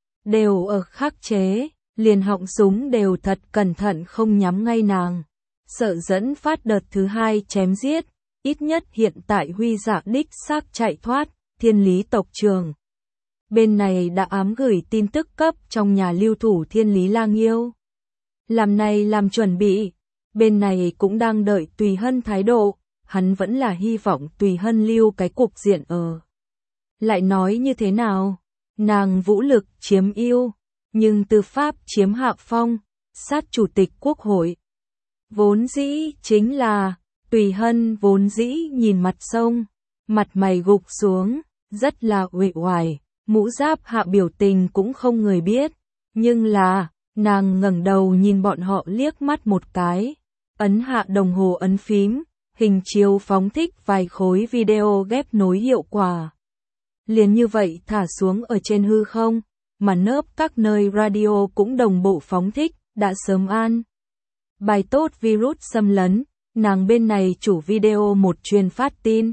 Đều ở khắc chế, liền họng súng đều thật cẩn thận không nhắm ngay nàng. Sợ dẫn phát đợt thứ hai chém giết, ít nhất hiện tại Huy Dạ đích xác chạy thoát, thiên lý tộc trường. Bên này đã ám gửi tin tức cấp trong nhà lưu thủ thiên lý lang yêu. Làm này làm chuẩn bị, bên này cũng đang đợi Tùy Hân thái độ, hắn vẫn là hy vọng Tùy Hân lưu cái cục diện ở. Lại nói như thế nào, nàng vũ lực chiếm ưu, nhưng tư pháp chiếm hạ phong, sát chủ tịch quốc hội. Vốn dĩ chính là, Tùy Hân vốn dĩ nhìn mặt sông, mặt mày gục xuống, rất là uể oải, mũ giáp hạ biểu tình cũng không người biết, nhưng là, nàng ngẩng đầu nhìn bọn họ liếc mắt một cái, ấn hạ đồng hồ ấn phím, hình chiếu phóng thích vài khối video ghép nối hiệu quả. Liền như vậy thả xuống ở trên hư không, mà nớp các nơi radio cũng đồng bộ phóng thích, đã sớm an. Bài tốt virus xâm lấn, nàng bên này chủ video một truyền phát tin.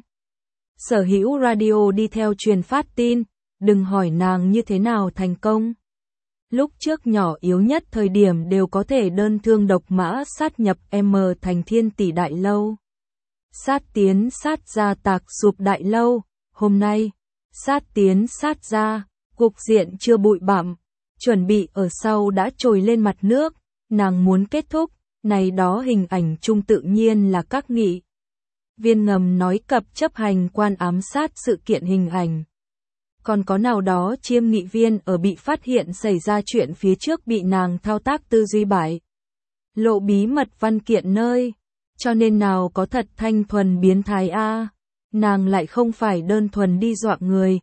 Sở hữu radio đi theo truyền phát tin, đừng hỏi nàng như thế nào thành công. Lúc trước nhỏ yếu nhất thời điểm đều có thể đơn thương độc mã sát nhập M thành thiên tỷ đại lâu. Sát tiến sát ra tạc sụp đại lâu, hôm nay, sát tiến sát ra, cục diện chưa bụi bặm, chuẩn bị ở sau đã trồi lên mặt nước, nàng muốn kết thúc, này đó hình ảnh chung tự nhiên là các nghị. Viên ngầm nói cập chấp hành quan ám sát sự kiện hình ảnh. Còn có nào đó chiêm nghị viên ở bị phát hiện xảy ra chuyện phía trước bị nàng thao tác tư duy bại. Lộ bí mật văn kiện nơi, cho nên nào có thật thanh thuần biến thái a, nàng lại không phải đơn thuần đi dọa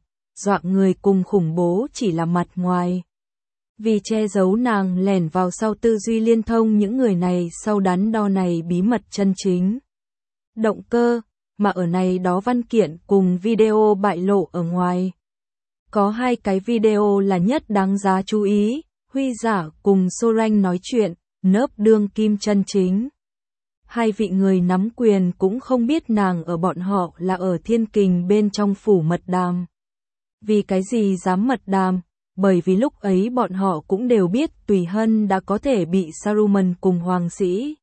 người cùng khủng bố chỉ là mặt ngoài. Vì che giấu nàng lẻn vào sau tư duy liên thông những người này sau đắn đo này bí mật chân chính. Động cơ, mà ở này đó văn kiện cùng video bại lộ ở ngoài. Có hai cái video là nhất đáng giá chú ý, Huy Giả cùng Soren nói chuyện, nớp đương kim chân chính. Hai vị người nắm quyền cũng không biết nàng ở bọn họ là ở thiên kình bên trong phủ mật đàm. Vì cái gì dám mật đàm? Bởi vì lúc ấy bọn họ cũng đều biết Tùy Hân đã có thể bị Saruman cùng Hoàng sĩ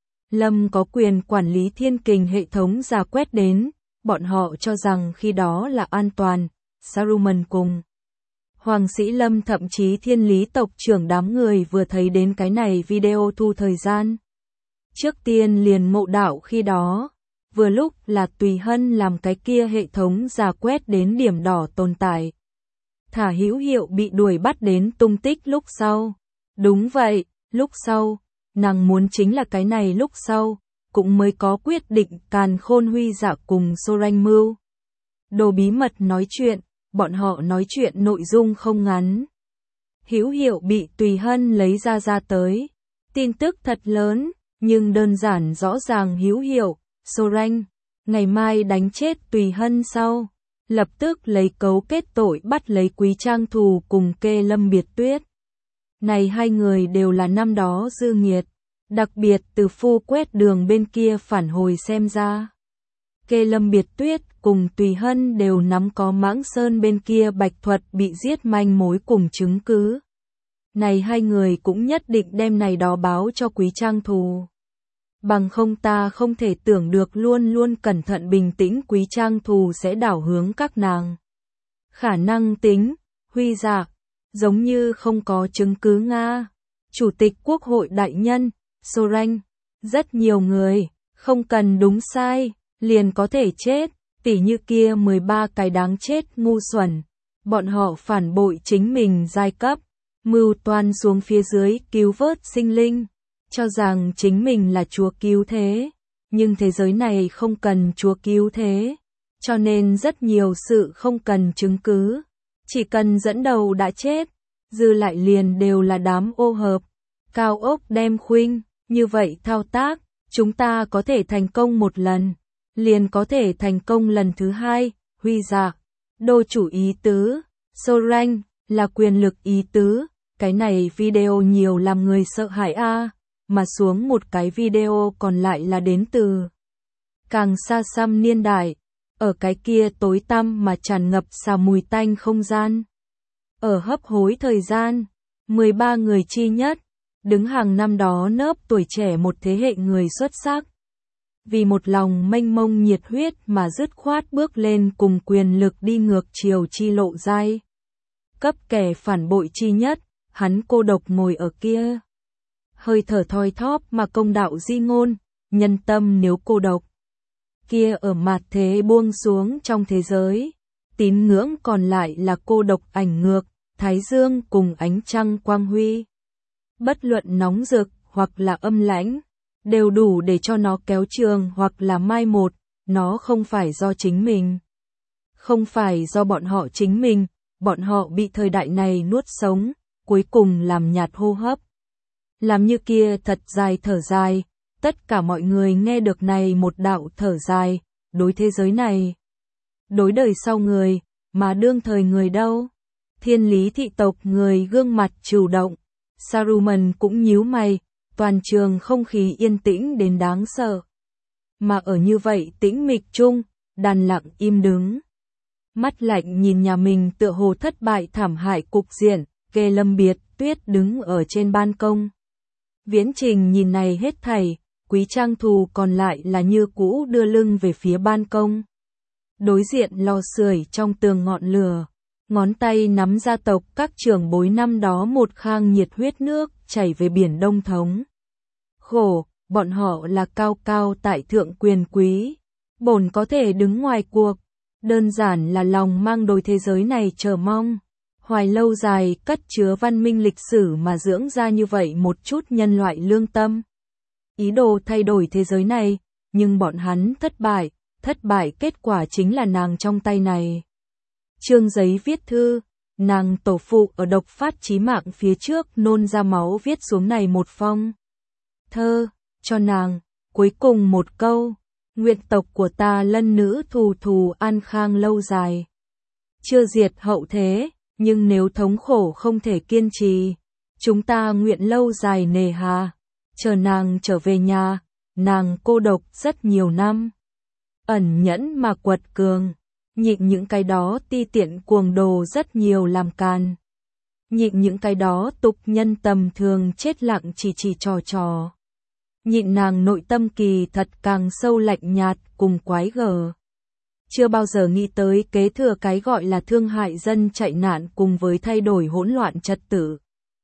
Lâm có quyền quản lý thiên kình hệ thống giả quét đến, bọn họ cho rằng khi đó là an toàn. Saruman cùng Hoàng sĩ Lâm thậm chí thiên lý tộc trưởng đám người vừa thấy đến cái này video thu thời gian. Trước tiên liền ngộ đạo khi đó, vừa lúc là Tùy Hân làm cái kia hệ thống giả quét đến điểm đỏ tồn tại. Thả hữu hiệu bị đuổi bắt đến tung tích lúc sau. Đúng vậy, lúc sau, nàng muốn chính là cái này lúc sau, cũng mới có quyết định càn khôn Huy Dạ cùng Soren mưu. Đồ bí mật nói chuyện, bọn họ nói chuyện nội dung không ngắn. Hữu hiệu bị Tùy Hân lấy ra tới. Tin tức thật lớn, nhưng đơn giản rõ ràng hữu hiệu, Soren, ngày mai đánh chết Tùy Hân sau. Lập tức lấy cấu kết tội bắt lấy Quý Trang Thù cùng Kê Lâm Biệt Tuyết. Này hai người đều là năm đó dư nghiệt, đặc biệt từ phu quét đường bên kia phản hồi xem ra. Kê Lâm Biệt Tuyết cùng Tùy Hân đều nắm có Mãng Sơn bên kia Bạch Thuật bị giết manh mối cùng chứng cứ. Này hai người cũng nhất định đem này đó báo cho Quý Trang Thù. Bằng không ta không thể tưởng được luôn luôn cẩn thận bình tĩnh Quý Trang Thù sẽ đảo hướng các nàng. Khả năng tính, Huy Dạ, giống như không có chứng cứ Nga. Chủ tịch Quốc hội đại nhân, Soren, rất nhiều người, không cần đúng sai, liền có thể chết, tỉ như kia 13 cái đáng chết ngu xuẩn. Bọn họ phản bội chính mình giai cấp, mưu toan xuống phía dưới cứu vớt sinh linh. Cho rằng chính mình là chúa cứu thế, nhưng thế giới này không cần chúa cứu thế, cho nên rất nhiều sự không cần chứng cứ, chỉ cần dẫn đầu đã chết, dư lại liền đều là đám ô hợp. Cao ốc đem khuynh, như vậy thao tác, chúng ta có thể thành công một lần, liền có thể thành công lần thứ hai, Huy Dạ. Đô chủ ý tứ, Sorange, là quyền lực ý tứ, cái này video nhiều làm người sợ hãi a, mà xuống một cái video còn lại là đến từ càng xa xăm niên đại, ở cái kia tối tăm mà tràn ngập xà mùi tanh không gian. Ở hấp hối thời gian, 13 người chi nhất, đứng hàng năm đó nớp tuổi trẻ một thế hệ người xuất sắc. Vì một lòng mênh mông nhiệt huyết mà dứt khoát bước lên cùng quyền lực đi ngược chiều chi lộ giai. Cấp kẻ phản bội chi nhất, hắn cô độc ngồi ở kia. Hơi thở thoi thóp mà công đạo di ngôn, nhân tâm nếu cô độc. Kia ở mạt thế buông xuống trong thế giới, tín ngưỡng còn lại là cô độc ảnh ngược, thái dương cùng ánh trăng quang huy. Bất luận nóng rực hoặc là âm lãnh, đều đủ để cho nó kéo trường hoặc là mai một, nó không phải do chính mình. Không phải do bọn họ chính mình, bọn họ bị thời đại này nuốt sống, cuối cùng làm nhạt hô hấp. Làm như kia thật dài thở dài, tất cả mọi người nghe được này một đạo thở dài, đối thế giới này. Đối đời sau người, mà đương thời người đâu? Thiên lý thị tộc người gương mặt chủ động, Saruman cũng nhíu mày, toàn trường không khí yên tĩnh đến đáng sợ. Mà ở như vậy tĩnh mịch chung, đàn lặng im đứng. Mắt lạnh nhìn nhà mình tựa hồ thất bại thảm hại cục diện, Kê Lâm Biệt Tuyết đứng ở trên ban công. Viễn Trình nhìn này hết thảy, Quý Trang Thù còn lại là như cũ đưa lưng về phía ban công. Đối diện lò sưởi trong tường ngọn lửa, ngón tay nắm gia tộc các trưởng bối năm đó một khang nhiệt huyết nước chảy về biển Đông Thống. Khổ, bọn họ là cao cao tại thượng quyền quý, bổn có thể đứng ngoài cuộc, đơn giản là lòng mang đối thế giới này chờ mong. Hoài lâu dài cất chứa văn minh lịch sử mà dưỡng ra như vậy một chút nhân loại lương tâm. Ý đồ thay đổi thế giới này, nhưng bọn hắn thất bại kết quả chính là nàng trong tay này. Chương giấy viết thư, nàng tổ phụ ở độc phát chí mạng phía trước nôn ra máu viết xuống này một phong thơ, cho nàng, cuối cùng một câu, nguyện tộc của ta lân nữ thù thù an khang lâu dài. Chưa diệt hậu thế, nhưng nếu thống khổ không thể kiên trì, chúng ta nguyện lâu dài nề hà, chờ nàng trở về nhà, nàng cô độc rất nhiều năm. Ẩn nhẫn mà quật cường, nhịn những cái đó ti tiện cuồng đồ rất nhiều làm càn. Nhịn những cái đó tục nhân tầm thường chết lặng chỉ trò. Nhịn nàng nội tâm kỳ thật càng sâu lạnh nhạt cùng quái gở. Chưa bao giờ nghĩ tới kế thừa cái gọi là thương hại dân chạy nạn cùng với thay đổi hỗn loạn trật tự.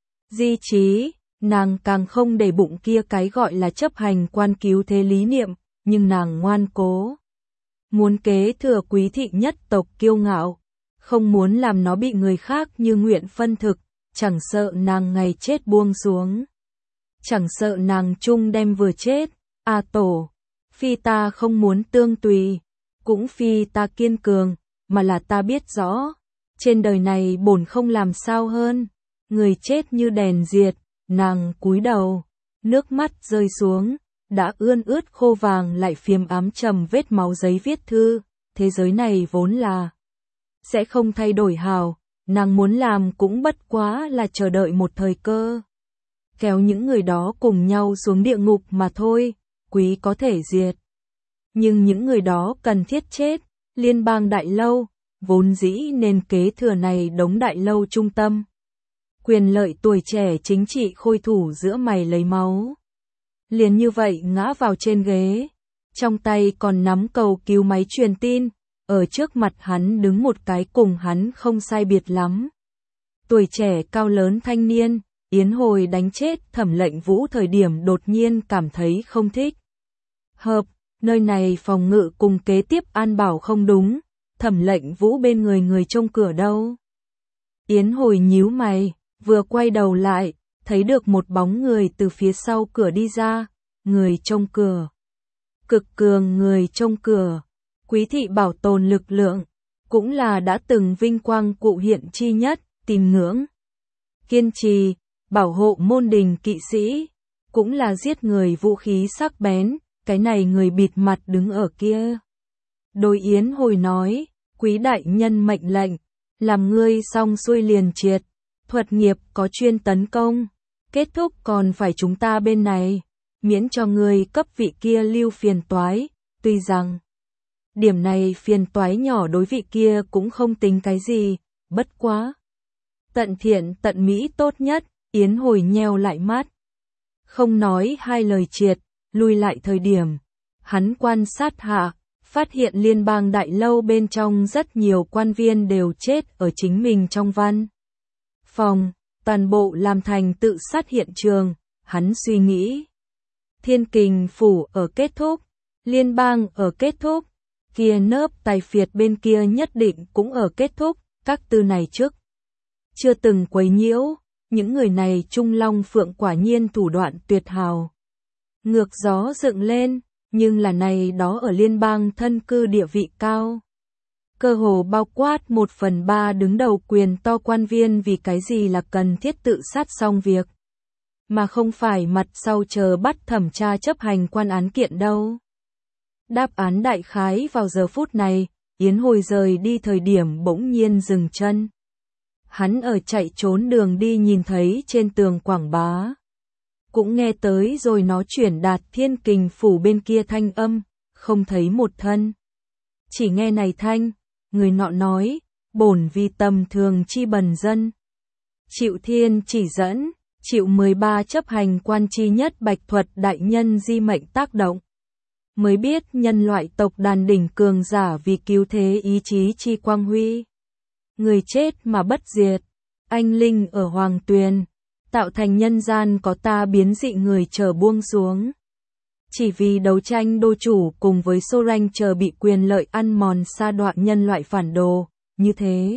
Di trí, nàng càng không để bụng kia cái gọi là chấp hành quan cứu thế lý niệm, nhưng nàng ngoan cố. Muốn kế thừa quý thị nhất tộc kiêu ngạo, không muốn làm nó bị người khác như nguyện phân thực, chẳng sợ nàng ngày chết buông xuống. Chẳng sợ nàng chung đem vừa chết, tổ, phi ta không muốn tương tùy, cũng phi ta kiên cường, mà là ta biết rõ, trên đời này bổn không làm sao hơn, người chết như đèn diệt, nàng cúi đầu, nước mắt rơi xuống, đã ươn ướt khô vàng lại phiếm ám trầm vết máu giấy viết thư, thế giới này vốn là sẽ không thay đổi hào, nàng muốn làm cũng bất quá là chờ đợi một thời cơ. Kéo những người đó cùng nhau xuống địa ngục mà thôi, quý có thể diệt. Nhưng những người đó cần thiết chết, liên bang đại lâu, vốn dĩ nên kế thừa này đống đại lâu trung tâm. Quyền lợi tuổi trẻ chính trị khôi thủ giữa mày lấy máu. Liền như vậy ngã vào trên ghế, trong tay còn nắm cầu cứu máy truyền tin, ở trước mặt hắn đứng một cái cùng hắn không sai biệt lắm. Tuổi trẻ cao lớn thanh niên, Yến Hồi đánh chết Thẩm Lệnh Vũ thời điểm đột nhiên cảm thấy không thích. Nơi này phòng ngự cùng kế tiếp an bảo không đúng, Thẩm Lệnh Vũ bên người trông cửa đâu. Yến Hồi nhíu mày, vừa quay đầu lại, thấy được một bóng người từ phía sau cửa đi ra, người trông cửa. Cực cường người trông cửa, quý thị bảo tồn lực lượng, cũng là đã từng vinh quang cụ hiện chi nhất, tín ngưỡng. Kiên trì, bảo hộ môn đình kỵ sĩ, cũng là giết người vũ khí sắc bén, cái này người bịt mặt đứng ở kia. Đối Yến Hồi nói, quý đại nhân mệnh lệnh, làm ngươi xong xuôi liền triệt, thuật nghiệp có chuyên tấn công, kết thúc còn phải chúng ta bên này, miễn cho ngươi cấp vị kia lưu phiền toái, tuy rằng điểm này phiền toái nhỏ đối vị kia cũng không tính cái gì, bất quá. Tận thiện tận mỹ tốt nhất, Yến Hồi nheo lại mắt. Không nói hai lời triệt, lui lại thời điểm. Hắn quan sát hạ, phát hiện liên bang đại lâu bên trong rất nhiều quan viên đều chết ở chính mình trong văn phòng, toàn bộ làm thành tự sát hiện trường, hắn suy nghĩ. Thiên Kình phủ ở kết thúc, liên bang ở kết thúc, kia nớp tài phiệt bên kia nhất định cũng ở kết thúc, các tư này trước chưa từng quấy nhiễu, những người này trung long phượng quả nhiên thủ đoạn tuyệt hào. Ngược gió dựng lên, nhưng là này đó ở liên bang thân cư địa vị cao. Cơ hồ bao quát 1/3 đứng đầu quyền to quan viên vì cái gì là cần thiết tự sát xong việc. Mà không phải mặt sau chờ bắt thẩm tra chấp hành quan án kiện đâu. Đáp án đại khái vào giờ phút này, Yến Hồi rời đi thời điểm bỗng nhiên dừng chân. Hắn ở chạy trốn đường đi nhìn thấy trên tường quảng bá. Cũng nghe tới rồi nó chuyển đạt Thiên Kình phủ bên kia thanh âm, không thấy một thân. Chỉ nghe này thanh, người nọ nói, bổn vì tầm thường chi bần dân. Chịu thiên chỉ dẫn, chịu 13 chấp hành quan chi nhất Bạch Thuật đại nhân di mệnh tác động. Mới biết nhân loại tộc đàn đỉnh cường giả vì cứu thế ý chí chi quang huy. Người chết mà bất diệt, anh linh ở hoàng tuyền, tạo thành nhân gian có ta biến dị người chờ buông xuống. Chỉ vì đấu tranh đô chủ cùng với Sorange chờ bị quyền lợi ăn mòn sa đọa nhân loại phản đồ, như thế.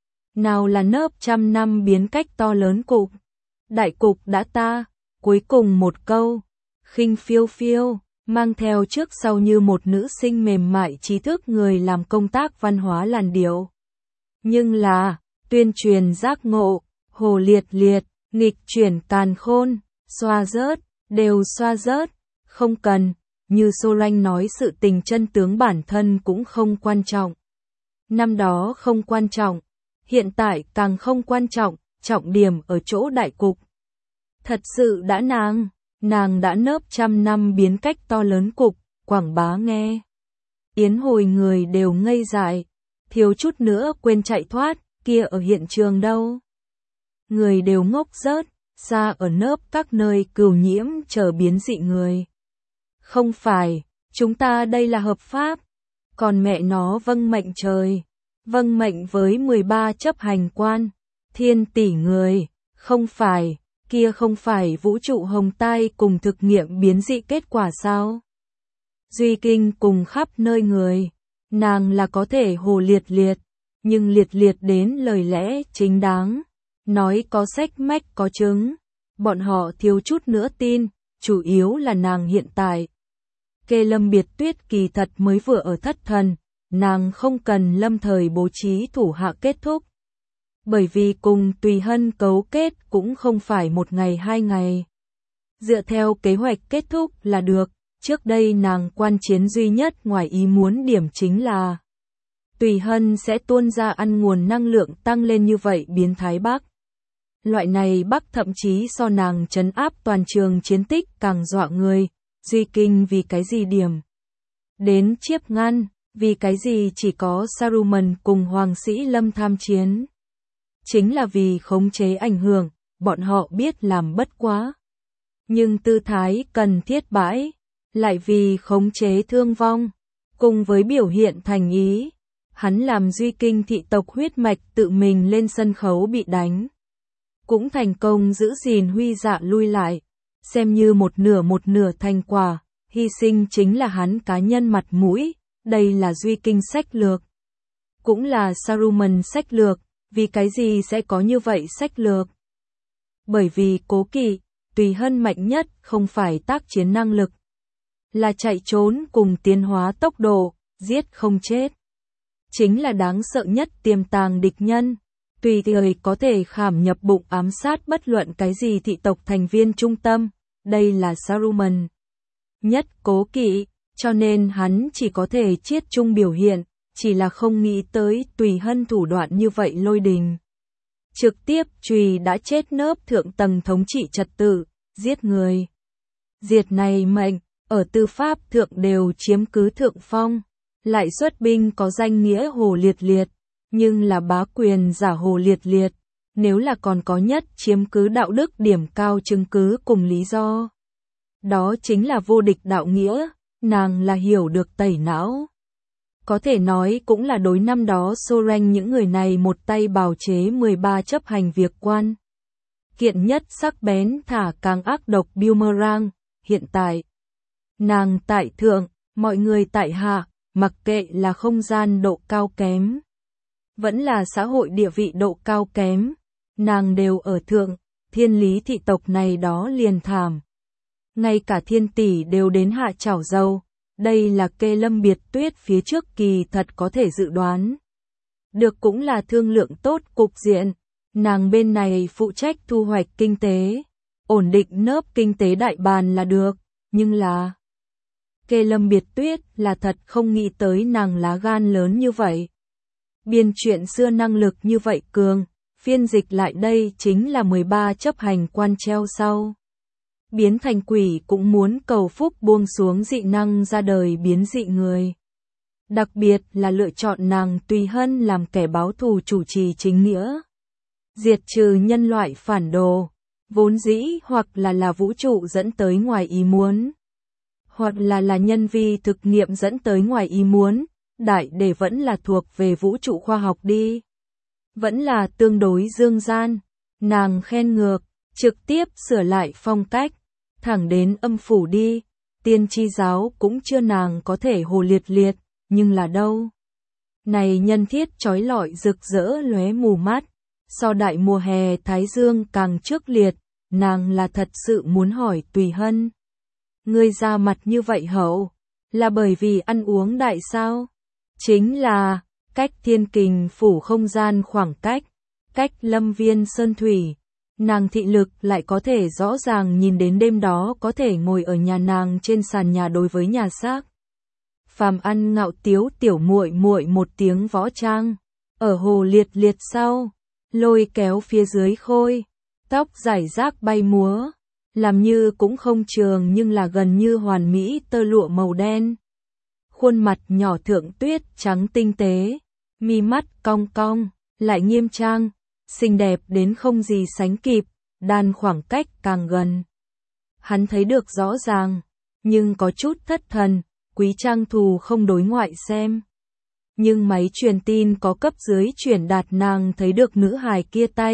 Nào là nớp trăm năm biến cách to lớn cục. Đại cục đã ta, cuối cùng một câu, khinh phiêu phiêu, mang theo trước sau như một nữ sinh mềm mại trí thức người làm công tác văn hóa làn điệu. Nhưng là, tuyên truyền giác ngộ, hồ liệt liệt, nghịch chuyển càn khôn, xoa rớt, đều xoa rớt, không cần, như Sorange nói sự tình chân tướng bản thân cũng không quan trọng. Năm đó không quan trọng, hiện tại càng không quan trọng, trọng điểm ở chỗ đại cục. Thật sự đã nàng đã nớp trăm năm biến cách to lớn cục, quảng bá nghe. Yến Hồi người đều ngây dại, thiếu chút nữa quên chạy thoát, kia ở hiện trường đâu. Người đều ngốc rớt, xa ở nớp các nơi cừu nhiễm chờ biến dị người. Không phải, chúng ta đây là hợp pháp, còn mẹ nó vâng mệnh trời, vâng mệnh với 13 chấp hành quan, thiên tỷ người, không phải, kia không phải vũ trụ hồng tai cùng thực nghiệm biến dị kết quả sao? Duy Kinh cùng khắp nơi người, nàng là có thể hồ liệt liệt, nhưng liệt liệt đến lời lẽ chính đáng, nói có sách mách có chứng, bọn họ thiếu chút nữa tin, chủ yếu là nàng hiện tại. Kê Lâm Biệt Tuyết kỳ thật mới vừa ở thất thần, nàng không cần lâm thời bố trí thủ hạ kết thúc. Bởi vì cùng Tùy Hân cấu kết cũng không phải một ngày hai ngày. Dựa theo kế hoạch kết thúc là được, trước đây nàng quan chiến duy nhất ngoài ý muốn điểm chính là Tùy Hân sẽ tuôn ra ăn nguồn năng lượng tăng lên như vậy biến thái Bắc. Loại này Bắc thậm chí so nàng trấn áp toàn trường chiến tích càng dọa người, Duy Kinh vì cái gì điểm. Đến chiếp ngăn, vì cái gì chỉ có Saruman cùng Hoàng sĩ Lâm tham chiến. Chính là vì khống chế ảnh hưởng, bọn họ biết làm bất quá. Nhưng tư thái cần thiết bãi, lại vì khống chế thương vong, cùng với biểu hiện thành ý. Hắn làm Duy Kinh thị tộc huyết mạch tự mình lên sân khấu bị đánh. Cũng thành công giữ gìn huy dạ lui lại, xem như một nửa thành quả, hy sinh chính là hắn cá nhân mặt mũi, đây là Duy Kinh sách lược. Cũng là Saruman sách lược, vì cái gì sẽ có như vậy sách lược? Bởi vì cố kỵ, Tùy Hân mạnh nhất không phải tác chiến năng lực, là chạy trốn cùng tiến hóa tốc độ, giết không chết. Chính là đáng sợ nhất tiềm tàng địch nhân. tùy thời có thể khảm nhập bụng ám sát bất luận cái gì thị tộc thành viên trung tâm. Đây là Saruman nhất cố kỵ, cho nên hắn chỉ có thể chiết chung biểu hiện, chỉ là không nghĩ tới Tùy Hân thủ đoạn như vậy lôi đình. Trực tiếp chùy đã chết nớp thượng tầng thống trị trật tự, giết người. Diệt này mệnh, ở tư pháp thượng đều chiếm cứ thượng phong, lại xuất binh có danh nghĩa Hồ Liệt Liệt, nhưng là bá quyền giả Hồ Liệt Liệt, nếu là còn có nhất chiếm cứ đạo đức điểm cao chứng cứ cùng lý do. Đó chính là vô địch đạo nghĩa, nàng là hiểu được tẩy não. Có thể nói cũng là đối năm đó Soren những người này một tay bào chế 13 chấp hành việc quan. Kiện nhất sắc bén thả càng ác độc boomerang, hiện tại. Nàng tại thượng, mọi người tại hạ, mặc kệ là không gian độ cao kém. Vẫn là xã hội địa vị độ cao kém, nàng đều ở thượng, thiên lý thị tộc này đó liền thảm. Ngay cả thiên tỷ đều đến hạ chảo dâu. Đây là Kê Lâm Biệt Tuyết phía trước kỳ thật có thể dự đoán. Được cũng là thương lượng tốt cục diện, nàng bên này phụ trách thu hoạch kinh tế, ổn định nớp kinh tế đại bàn là được, nhưng là Kê Lâm Biệt Tuyết là thật không nghĩ tới nàng lá gan lớn như vậy. Biên chuyện xưa năng lực như vậy cường, phiên dịch lại đây chính là 13 chấp hành quan treo sau. Biến thành quỷ cũng muốn cầu phúc buông xuống dị năng ra đời biến dị người. Đặc biệt là lựa chọn nàng Tùy Hân làm kẻ báo thù chủ trì chính nghĩa. Diệt trừ nhân loại phản đồ, vốn dĩ hoặc là vũ trụ dẫn tới ngoài ý muốn. Hoặc là nhân vi thực nghiệm dẫn tới ngoài ý muốn, đại để vẫn là thuộc về vũ trụ khoa học đi. Vẫn là tương đối dương gian, nàng khen ngược, trực tiếp sửa lại phong cách. Thẳng đến âm phủ đi, tiên tri giáo cũng chưa nàng có thể Hồ Liệt Liệt, nhưng là đâu. Này nhân thiết chói lọi rực rỡ lóe mù mắt, so đại mùa hè thái dương càng trước liệt, nàng là thật sự muốn hỏi Tùy Hân. Ngươi ra mặt như vậy hậu, là bởi vì ăn uống đại sao? Chính là, cách thiên kình phủ không gian khoảng cách lâm viên sơn thủy. Nàng thị lực lại có thể rõ ràng nhìn đến đêm đó có thể ngồi ở nhà nàng trên sàn nhà đối với nhà xác. Phàm ăn ngạo tiếu tiểu muội muội một tiếng võ trang, ở Hồ Liệt Liệt sau, lôi kéo phía dưới khôi, tóc rải rác bay múa, làm như cũng không trường nhưng là gần như hoàn mỹ tơ lụa màu đen. Khuôn mặt nhỏ thượng tuyết trắng tinh tế, mi mắt cong cong, lại nghiêm trang. Xinh đẹp đến không gì sánh kịp, đan khoảng cách càng gần. Hắn thấy được rõ ràng, nhưng có chút thất thần, Quý Trang Thù không đối ngoại xem. Nhưng máy truyền tin có cấp dưới truyền đạt nàng thấy được nữ hài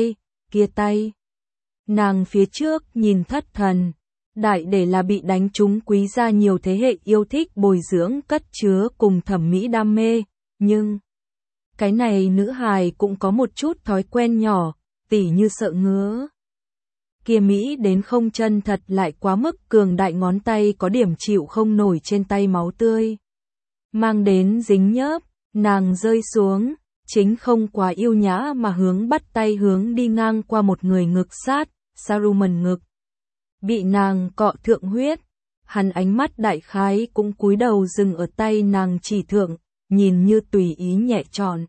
kia tay. Nàng phía trước nhìn thất thần, đại để là bị đánh trúng Quý gia nhiều thế hệ yêu thích bồi dưỡng cất chứa cùng thẩm mỹ đam mê, nhưng cái này nữ hài cũng có một chút thói quen nhỏ, tỉ như sợ ngứa. Kia Mỹ đến không chân thật lại quá mức cường đại ngón tay có điểm chịu không nổi trên tay máu tươi. Mang đến dính nhớp, nàng rơi xuống, chính không quá yêu nhã mà hướng bắt tay hướng đi ngang qua một người ngực sát, Saruman ngực. Bị nàng cọ thượng huyết, hắn ánh mắt đại khái cũng cúi đầu dừng ở tay nàng chỉ thượng. Nhìn như tùy ý nhẹ trọn.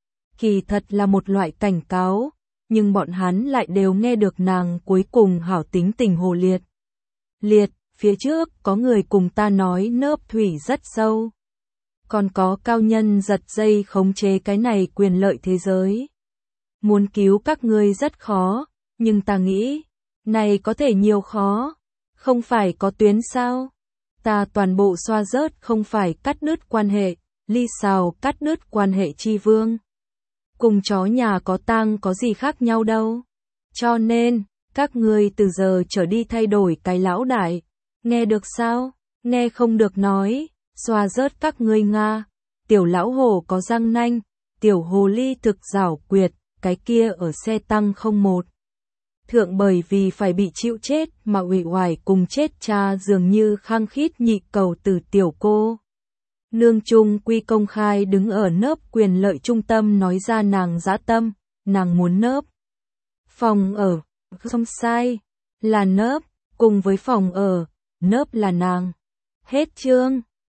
Kỳ thật là một loại cảnh cáo, nhưng bọn hắn lại đều nghe được nàng cuối cùng hảo tính tình Hồ Liệt. Liệt, phía trước có người cùng ta nói nớp thủy rất sâu. Còn có cao nhân giật dây khống chế cái này quyền lợi thế giới. Muốn cứu các ngươi rất khó, nhưng ta nghĩ, này có thể nhiều khó, không phải có tuyến sao? Ta toàn bộ xoa rớt không phải cắt đứt quan hệ. Ly xào cắt đứt quan hệ chi vương. Cùng chó nhà có tang có gì khác nhau đâu. Cho nên, các ngươi từ giờ trở đi thay đổi cái lão đại. Nghe được sao? Nghe không được nói. Xoa rớt các ngươi Nga. Tiểu lão hồ có răng nanh. Tiểu hồ ly thực giảo quyệt. Cái kia ở xe tăng 01. Thượng bởi vì phải bị chịu chết mà uể oải cùng chết cha dường như khăng khít nhị cầu từ tiểu cô. Nương Trung Quy công khai đứng ở nớp quyền lợi trung tâm nói ra nàng dã tâm, nàng muốn nớp. Phòng ở, không sai, là nớp, cùng với phòng ở, nớp là nàng. Hết chương.